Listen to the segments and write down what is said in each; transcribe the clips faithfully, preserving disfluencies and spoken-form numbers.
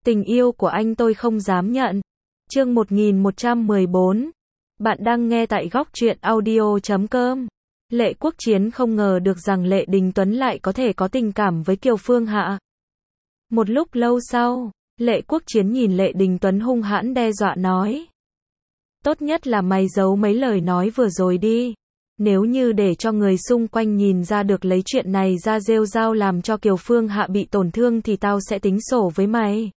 Tình yêu của anh tôi không dám nhận. Chương một nghìn một trăm mười bốn. Bạn đang nghe tại góc truyện audio chấm com. Lệ Quốc Chiến không ngờ được rằng Lệ Đình Tuấn lại có thể có tình cảm với Kiều Phương Hạ. Một lúc lâu sau, Lệ Quốc Chiến nhìn Lệ Đình Tuấn hung hãn đe dọa nói. Tốt nhất là mày giấu mấy lời nói vừa rồi đi. Nếu như để cho người xung quanh nhìn ra được lấy chuyện này ra rêu rao làm cho Kiều Phương Hạ bị tổn thương thì tao sẽ tính sổ với mày.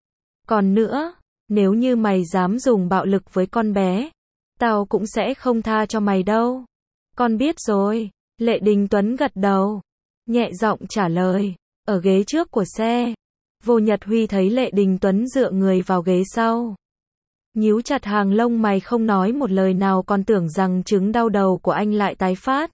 Còn nữa, nếu như mày dám dùng bạo lực với con bé, tao cũng sẽ không tha cho mày đâu. Con biết rồi. Lệ Đình Tuấn gật đầu, nhẹ giọng trả lời. Ở ghế trước của xe, Vô Nhật Huy thấy Lệ Đình Tuấn dựa người vào ghế sau, nhíu chặt hàng lông mày không nói một lời nào, còn tưởng rằng chứng đau đầu của anh lại tái phát.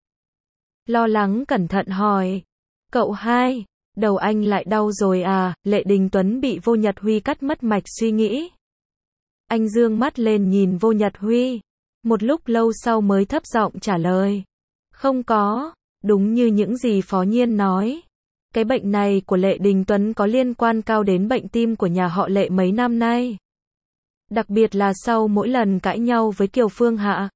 Lo lắng cẩn thận hỏi. Cậu hai, đầu anh lại đau rồi à? Lệ Đình Tuấn bị Vô Nhật Huy cắt mất mạch suy nghĩ. Anh dương mắt lên nhìn Vô Nhật Huy. Một lúc lâu sau mới thấp giọng trả lời. Không có, đúng như những gì Phó Nhiên nói. Cái bệnh này của Lệ Đình Tuấn có liên quan cao đến bệnh tim của nhà họ Lệ mấy năm nay. Đặc biệt là sau mỗi lần cãi nhau với Kiều Phương Hạ.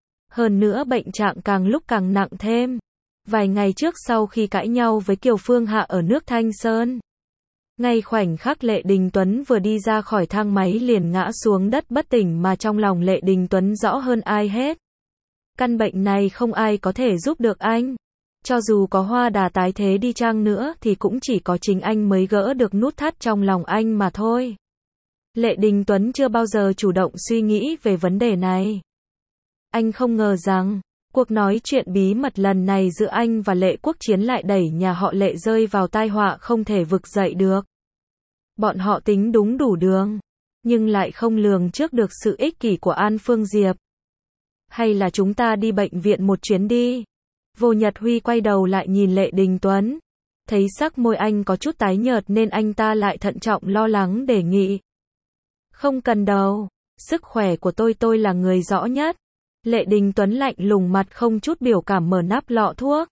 Hơn nữa bệnh trạng càng lúc càng nặng thêm. Vài ngày trước sau khi cãi nhau với Kiều Phương Hạ ở nước Thanh Sơn, ngay khoảnh khắc Lệ Đình Tuấn vừa đi ra khỏi thang máy liền ngã xuống đất bất tỉnh, mà trong lòng Lệ Đình Tuấn rõ hơn ai hết. Căn bệnh này không ai có thể giúp được anh. Cho dù có Hoa Đà tái thế đi chăng nữa thì cũng chỉ có chính anh mới gỡ được nút thắt trong lòng anh mà thôi. Lệ Đình Tuấn chưa bao giờ chủ động suy nghĩ về vấn đề này. Anh không ngờ rằng, cuộc nói chuyện bí mật lần này giữa anh và Lệ Quốc Chiến lại đẩy nhà họ Lệ rơi vào tai họa không thể vực dậy được. Bọn họ tính đúng đủ đường, nhưng lại không lường trước được sự ích kỷ của An Phương Diệp. Hay là chúng ta đi bệnh viện một chuyến đi? Vô Nhật Huy quay đầu lại nhìn Lệ Đình Tuấn. Thấy sắc môi anh có chút tái nhợt nên anh ta lại thận trọng lo lắng đề nghị. Không cần đâu, sức khỏe của tôi tôi là người rõ nhất. Lệ Đình Tuấn lạnh lùng mặt không chút biểu cảm mở nắp lọ thuốc.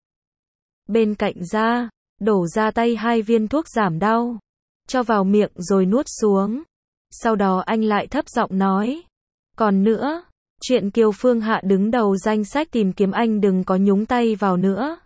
Bên cạnh ra, đổ ra tay hai viên thuốc giảm đau. Cho vào miệng rồi nuốt xuống. Sau đó anh lại thấp giọng nói. Còn nữa, chuyện Kiều Phương Hạ đứng đầu danh sách tìm kiếm anh đừng có nhúng tay vào nữa.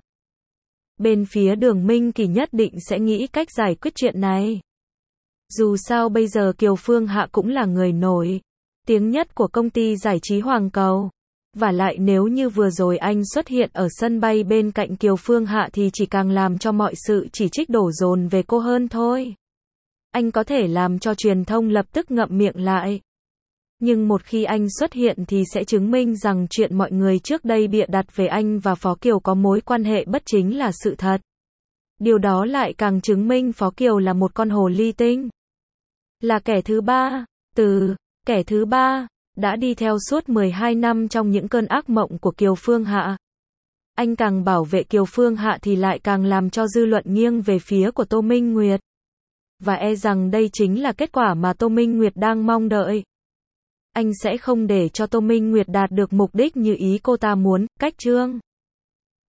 Bên phía Đường Minh Kỳ nhất định sẽ nghĩ cách giải quyết chuyện này. Dù sao bây giờ Kiều Phương Hạ cũng là người nổi tiếng nhất của công ty giải trí Hoàng Cầu. Và lại nếu như vừa rồi anh xuất hiện ở sân bay bên cạnh Kiều Phương Hạ thì chỉ càng làm cho mọi sự chỉ trích đổ dồn về cô hơn thôi. Anh có thể làm cho truyền thông lập tức ngậm miệng lại. Nhưng một khi anh xuất hiện thì sẽ chứng minh rằng chuyện mọi người trước đây bịa đặt về anh và Phó Kiều có mối quan hệ bất chính là sự thật. Điều đó lại càng chứng minh Phó Kiều là một con hồ ly tinh. Là kẻ thứ ba, từ kẻ thứ ba, đã đi theo suốt mười hai năm trong những cơn ác mộng của Kiều Phương Hạ. Anh càng bảo vệ Kiều Phương Hạ thì lại càng làm cho dư luận nghiêng về phía của Tô Minh Nguyệt. Và e rằng đây chính là kết quả mà Tô Minh Nguyệt đang mong đợi. Anh sẽ không để cho Tô Minh Nguyệt đạt được mục đích như ý cô ta muốn. Cách chương